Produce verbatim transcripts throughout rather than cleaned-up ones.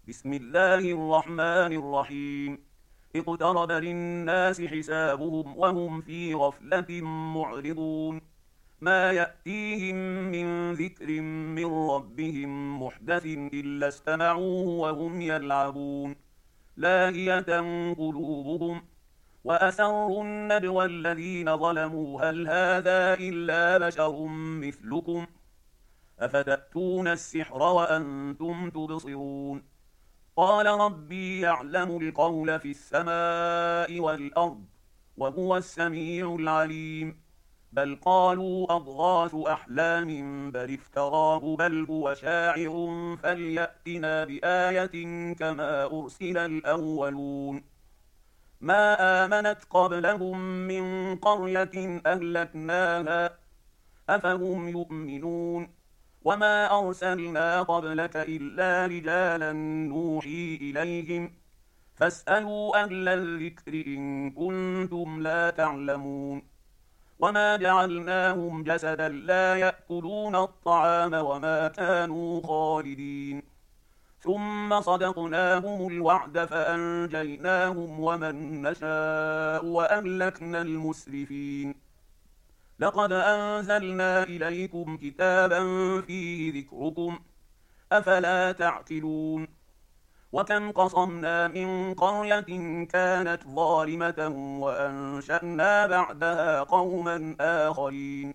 بسم الله الرحمن الرحيم. اقترب للناس حسابهم وهم في غفلة معرضون. ما يأتيهم من ذكر من ربهم محدث إلا استمعوه وهم يلعبون لاهية قلوبهم وأسروا النجوى الذين ظلموا هل هذا إلا بشر مثلكم أفتأتون السحر وأنتم تبصرون. قال ربي يعلم القول في السماء والأرض وهو السميع العليم. بل قالوا أضغاث أحلام بل افتراه بل هو شاعر فليأتنا بآية كما أرسل الأولون. ما آمنت قبلهم من قرية أهلكناها أفهم يؤمنون. وما أرسلنا قبلك إلا رجالا نوحي إليهم فاسألوا أهل الذكر إن كنتم لا تعلمون. وما جعلناهم جسدا لا يأكلون الطعام وما كانوا خالدين. ثم صدقناهم الوعد فأنجيناهم ومن نشاء وأهلكنا المسرفين. لقد أنزلنا إليكم كتابا فيه ذكركم أفلا تعقلون. وكم قصمنا من قرية كانت ظالمة وأنشأنا بعدها قوما آخرين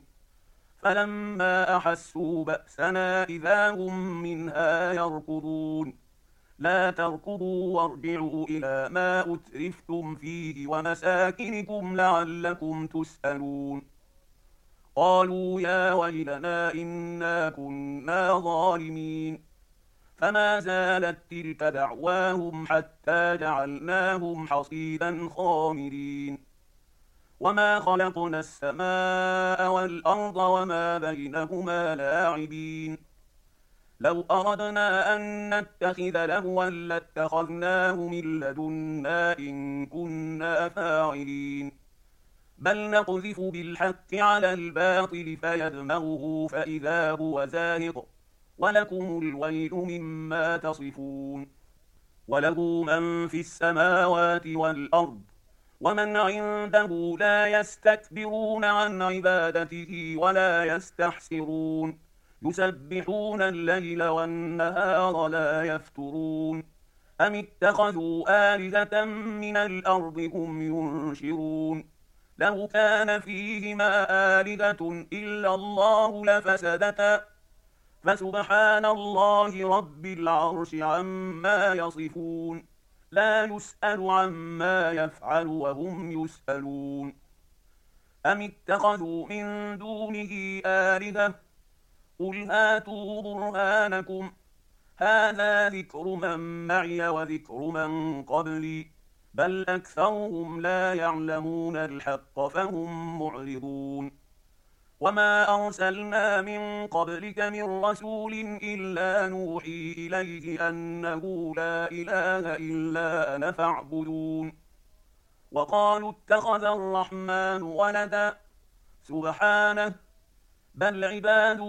فلما أحسوا بأسنا إذا هم منها يركضون. لا تركضوا وارجعوا إلى ما أترفتم فيه ومساكنكم لعلكم تسألون. قالوا يا ويلنا إنا كنا ظالمين فما زالت تلك دعواهم حتى جعلناهم حصيدا خامدين. وما خلقنا السماء والأرض وما بينهما لاعبين. لو أردنا أن نتخذ لهوا لاتخذناه من لدنا إن كنا فاعلين. بل نقذف بالحق على الباطل فيدمغه فإذا هو زاهق ولكم الويل مما تصفون. وله من في السماوات والأرض ومن عنده لا يستكبرون عن عبادته ولا يستحسرون يسبحون الليل والنهار لا يفترون. أم اتخذوا آلهة من الأرض هم ينشرون. لو كان فيهما آلهة إلا الله لفسدتا فسبحان الله رب العرش عما يصفون. لا يسأل عما يفعل وهم يسألون. أم اتخذوا من دونه آلهة قل هاتوا برهانكم هذا ذكر من معي وذكر من قبلي بل أكثرهم لا يعلمون الحق فهم معرضون. وما أرسلنا من قبلك من رسول إلا نوحي إليه أنه لا إله إلا أنا فاعبدون. وقالوا اتخذ الرحمن ولدا سبحانه بل عباد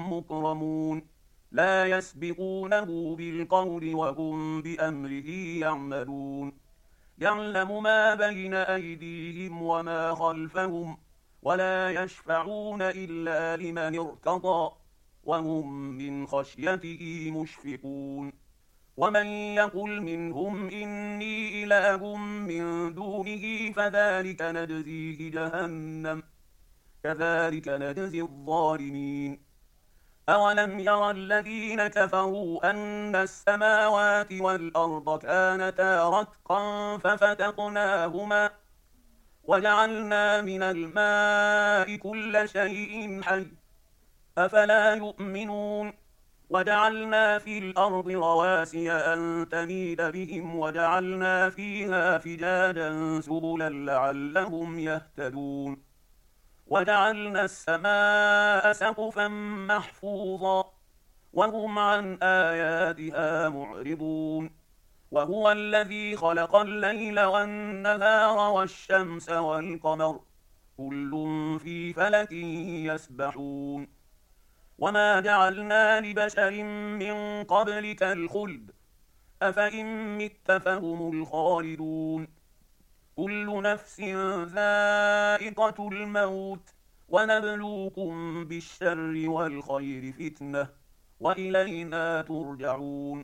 مكرمون لا يسبقونه بالقول وهم بأمره يعملون. يعلم ما بين أيديهم وما خلفهم ولا يشفعون إلا لمن ارتضى وهم من خشيته مشفقون. ومن يقل منهم إني إله من دونه فذلك نجزيه جهنم كذلك نجزي الظالمين. أولم يرى الذين كفروا أن السماوات والأرض كانتا رتقا ففتقناهما وجعلنا من الماء كل شيء حي أفلا يؤمنون. وجعلنا في الأرض رواسي أن تميد بهم وجعلنا فيها فجاجا سبلا لعلهم يهتدون. وجعلنا السماء سقفا محفوظا وهم عن آياتها معرضون. وهو الذي خلق الليل والنهار والشمس والقمر كل في فلك يسبحون. وما جعلنا لبشر من قبلك الخلد أفإن مت فهم الخالدون كل نفس ذائقة الموت ونبلوكم بالشر والخير فتنة وإلينا ترجعون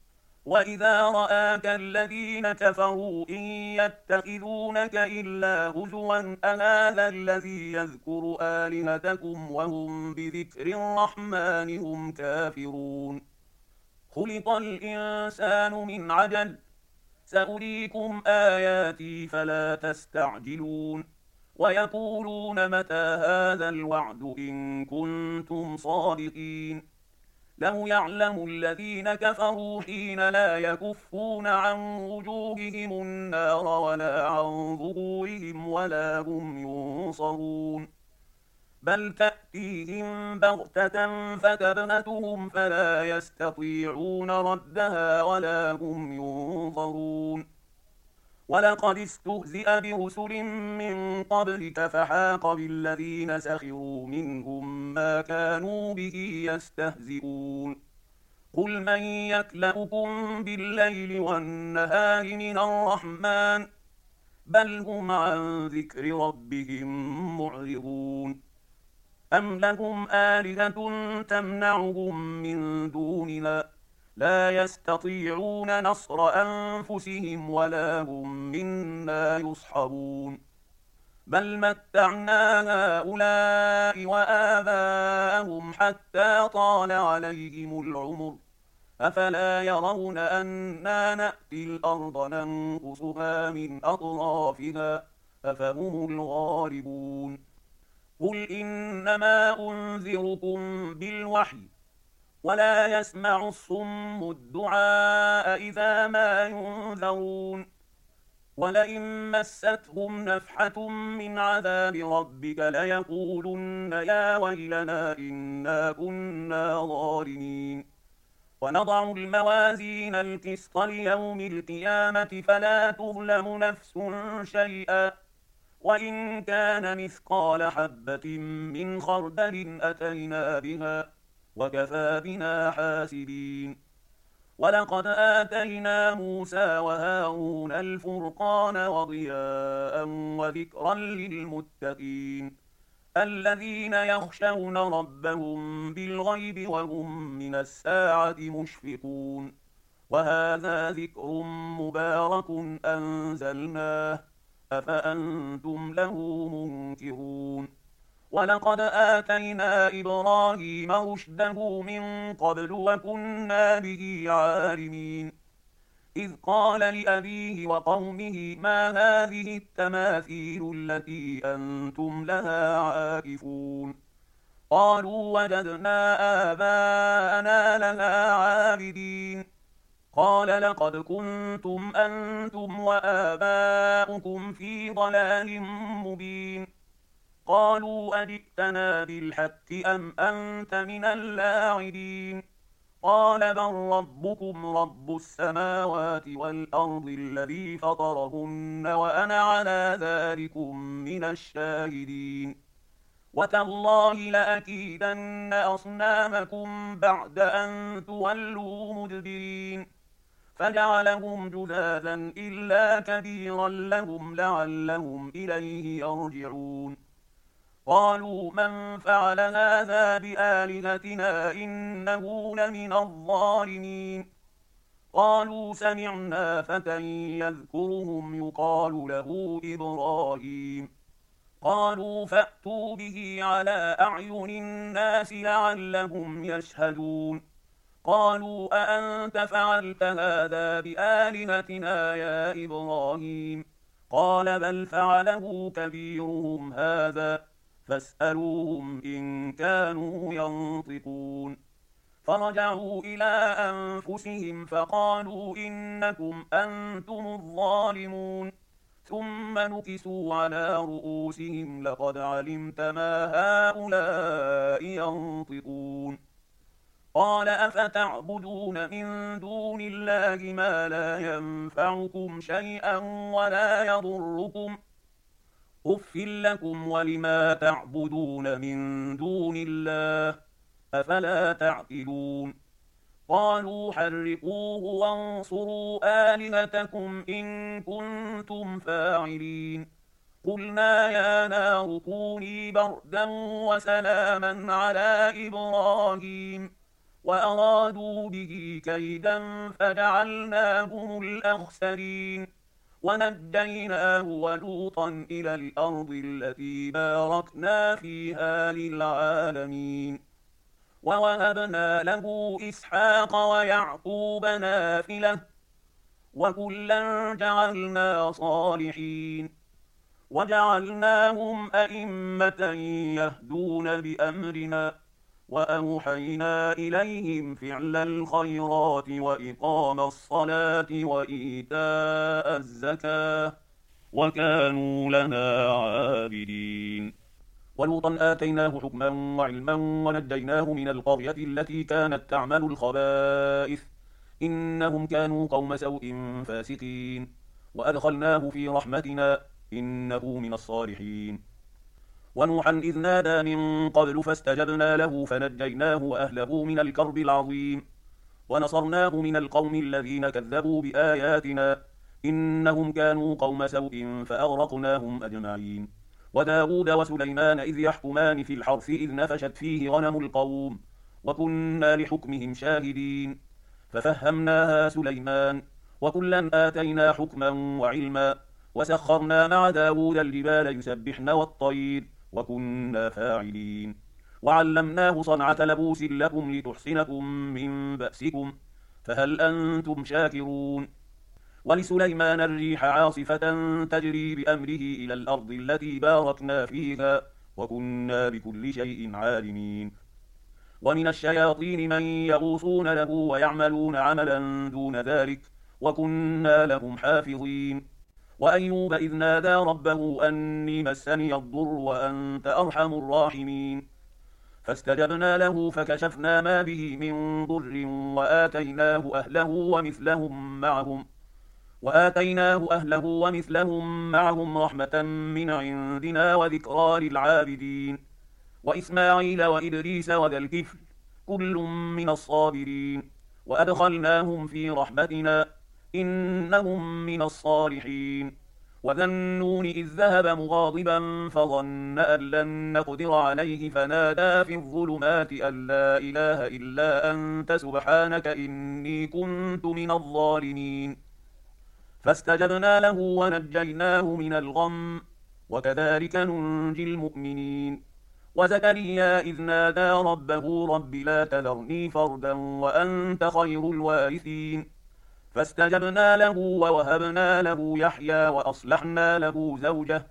وإذا رآك الذين كفروا إن يتخذونك إلا هزوا أهذا الذي يذكر آلهتكم وهم بذكر الرحمن هم كافرون خلق الإنسان من عجل سأريكم آياتي فلا تستعجلون ويقولون متى هذا الوعد إن كنتم صادقين لو يعلم الذين كفروا حين لا يكفون عن وجوههم النار ولا عن ظهورهم ولا هم ينصرون بل تأتيهم بغتة فتبهتهم فلا يستطيعون ردها ولا هم ينظرون ولقد استهزئ برسل من قبلك فحاق بالذين سخروا منهم ما كانوا به يستهزئون قل من يكلؤكم بالليل والنهار من الرحمن بل هم عن ذكر ربهم معرضون أم لهم آلهة تمنعهم من دوننا لا يستطيعون نصر أنفسهم ولا هم منا يصحبون بل متعنا هؤلاء وآباءهم حتى طال عليهم العمر أفلا يرون أنا نأتي الأرض ننقصها من أطرافها أفهم الغالبون قل إنما أنذركم بالوحي ولا يسمع الصم الدعاء إذا ما ينذرون ولئن مستهم نفحة من عذاب ربك ليقولن يا ويلنا إنا كنا ظالمين ونضع الموازين القسط ليوم القيامة فلا تظلم نفس شيئا وإن كان مثقال حبة من خردل أتينا بها وكفى بنا حاسبين ولقد آتينا موسى وهارون الفرقان وضياء وذكرا للمتقين الذين يخشون ربهم بالغيب وهم من الساعة مشفقون وهذا ذكر مبارك أنزلناه أفأنتم له منكرون ولقد آتينا إبراهيم رشده من قبل وكنا به عالمين إذ قال لأبيه وقومه ما هذه التماثيل التي أنتم لها عاكفون قالوا وجدنا آباءنا لها عابدين قال لقد كنتم أنتم وآباؤكم في ضلال مبين قالوا أجئتنا بالحق أم أنت من اللاعبين قال بل ربكم رب السماوات والأرض الذي فطرهن وأنا على ذلكم من الشاهدين وتالله لأكيدن أصنامكم بعد أن تولوا مدبرين فجعلهم جذاذا إلا كبيرا لهم لعلهم إليه يرجعون قالوا من فعل هذا بآلهتنا إنه لمن الظالمين قالوا سمعنا فتى يذكرهم يقال له إبراهيم قالوا فأتوا به على أعين الناس لعلهم يشهدون قالوا أأنت فعلت هذا بآلهتنا يا إبراهيم قال بل فعله كبيرهم هذا فاسألوهم إن كانوا ينطقون فرجعوا إلى أنفسهم فقالوا إنكم أنتم الظالمون ثم نكسوا على رؤوسهم لقد علمت ما هؤلاء ينطقون قال أفتعبدون من دون الله ما لا ينفعكم شيئا ولا يضركم أف لكم ولما تعبدون من دون الله أفلا تعقلون قالوا حرقوه وانصروا آلهتكم إن كنتم فاعلين قلنا يا نار كوني بردا وسلاما على إبراهيم وأرادوا به كيدا فجعلناهم الأخسرين ونجيناه ولوطا إلى الأرض التي باركنا فيها للعالمين ووهبنا له إسحاق ويعقوب نافلة وكلا جعلنا صالحين وجعلناهم أئمة يهدون بأمرنا وأوحينا إليهم فعل الخيرات وإقام الصلاة وإيتاء الزكاة وكانوا لنا عابدين ولوطا آتيناه حكما وعلما ونجيناه من القرية التي كانت تعمل الخبائث إنهم كانوا قوم سوء فاسقين وأدخلناه في رحمتنا إنه من الصالحين ونوحا إذ نادى من قبل فاستجبنا له فنجيناه وأهله من الكرب العظيم ونصرناه من القوم الذين كذبوا بآياتنا إنهم كانوا قوم سوء فأغرقناهم أجمعين وداود وسليمان إذ يحكمان في الحرث إذ نفشت فيه غنم القوم وكنا لحكمهم شاهدين ففهمناها سليمان وكلا آتينا حكما وعلما وسخرنا مع داود الجبال يسبحن والطير وكنا فاعلين وعلمناه صنعة لبوس لكم لتحصنكم من بأسكم فهل أنتم شاكرون ولسليمان الريح عاصفة تجري بأمره إلى الأرض التي باركنا فيها وكنا بكل شيء عالمين ومن الشياطين من يغوصون له ويعملون عملا دون ذلك وكنا لهم حافظين وأيوب إذ نادى ربه أني مسني الضر وأنت أرحم الراحمين فاستجبنا له فكشفنا ما به من ضر وآتيناه أهله ومثلهم معهم وآتيناه أهله ومثلهم معهم رحمة من عندنا وذكرى للعابدين وإسماعيل وإدريس وذا الكفل كل من الصابرين وأدخلناهم في رحمتنا إنهم من الصالحين وذا النون إذ ذهب مغاضبا فظن أن لن نقدر عليه فنادى في الظلمات أن لا إله إلا أنت سبحانك إني كنت من الظالمين فاستجبنا له ونجيناه من الغم وكذلك ننجي المؤمنين وزكريا إذ نادى ربه رب لا تذرني فردا وأنت خير الوارثين فاستجبنا له ووهبنا له يحيى وأصلحنا له زوجه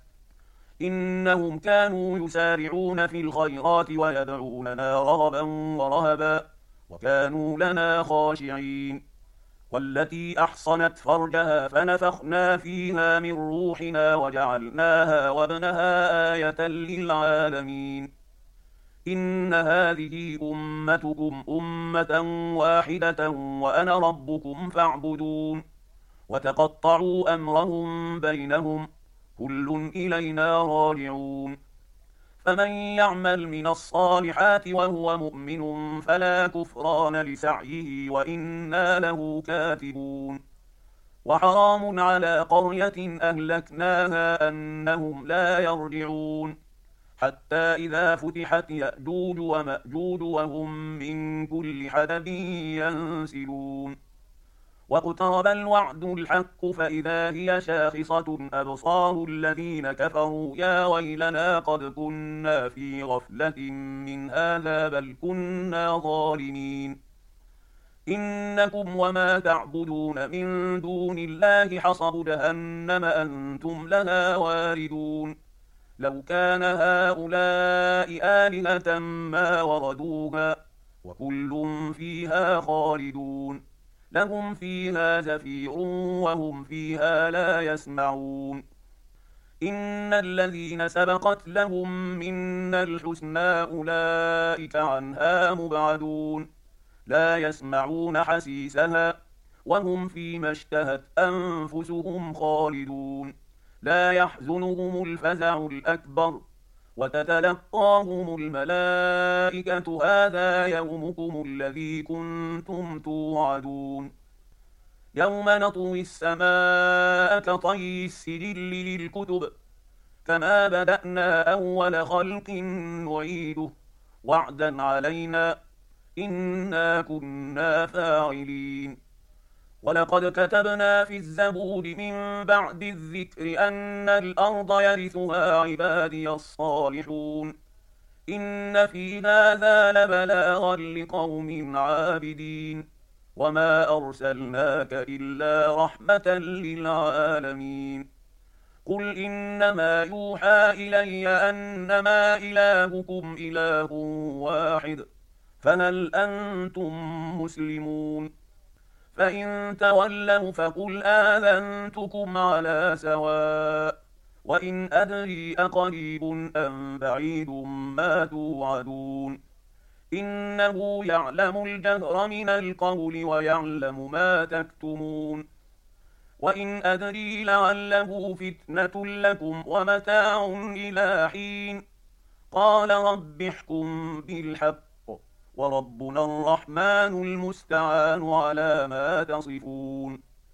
إنهم كانوا يسارعون في الخيرات ويدعوننا رغبا ورهبا وكانوا لنا خاشعين والتي أحصنت فرجها فنفخنا فيها من روحنا وجعلناها وابنها آية للعالمين إن هذه أمتكم أمة واحدة وأنا ربكم فاعبدون وتقطعوا أمرهم بينهم كل إلينا راجعون فمن يعمل من الصالحات وهو مؤمن فلا كفران لسعيه وإنا له كاتبون وحرام على قرية أهلكناها أنهم لا يرجعون حتى إذا فتحت يأجوج ومأجوج وهم من كل حدب ينسلون واقترب الوعد الحق فإذا هي شاخصة أبصار الذين كفروا يا ويلنا قد كنا في غفلة من هذا بل كنا ظالمين إنكم وما تعبدون من دون الله حصب جهنم أنتم لها واردون لو كان هؤلاء آلهة ما وردوها وكل فيها خالدون لهم فيها زفير وهم فيها لا يسمعون إن الذين سبقت لهم منا الحسنى أولئك عنها مبعدون لا يسمعون حسيسها وهم فيما اشتهت أنفسهم خالدون لا يحزنهم الفزع الأكبر وتتلقاهم الملائكة هذا يومكم الذي كنتم توعدون يوم نطوي السماء كطي السجل للكتب كما بدأنا أول خلق نعيده وعدا علينا إنا كنا فاعلين ولقد كتبنا في الزبور من بعد الذكر أن الأرض يرثها عبادي الصالحون إن في هذا لبلاغا لقوم عابدين وما أرسلناك إلا رحمة للعالمين قل إنما يوحى إلي أنما إلهكم إله واحد فهل أنتم مسلمون فإن تولوا فقل آذنتكم على سواء وإن أدري أقريب أم بعيد ما توعدون إنه يعلم الجهر من القول ويعلم ما تكتمون وإن أدري لعله فتنة لكم ومتاع إلى حين قال رب احكم بالحق وربنا الرحمن المستعان على ما تصفون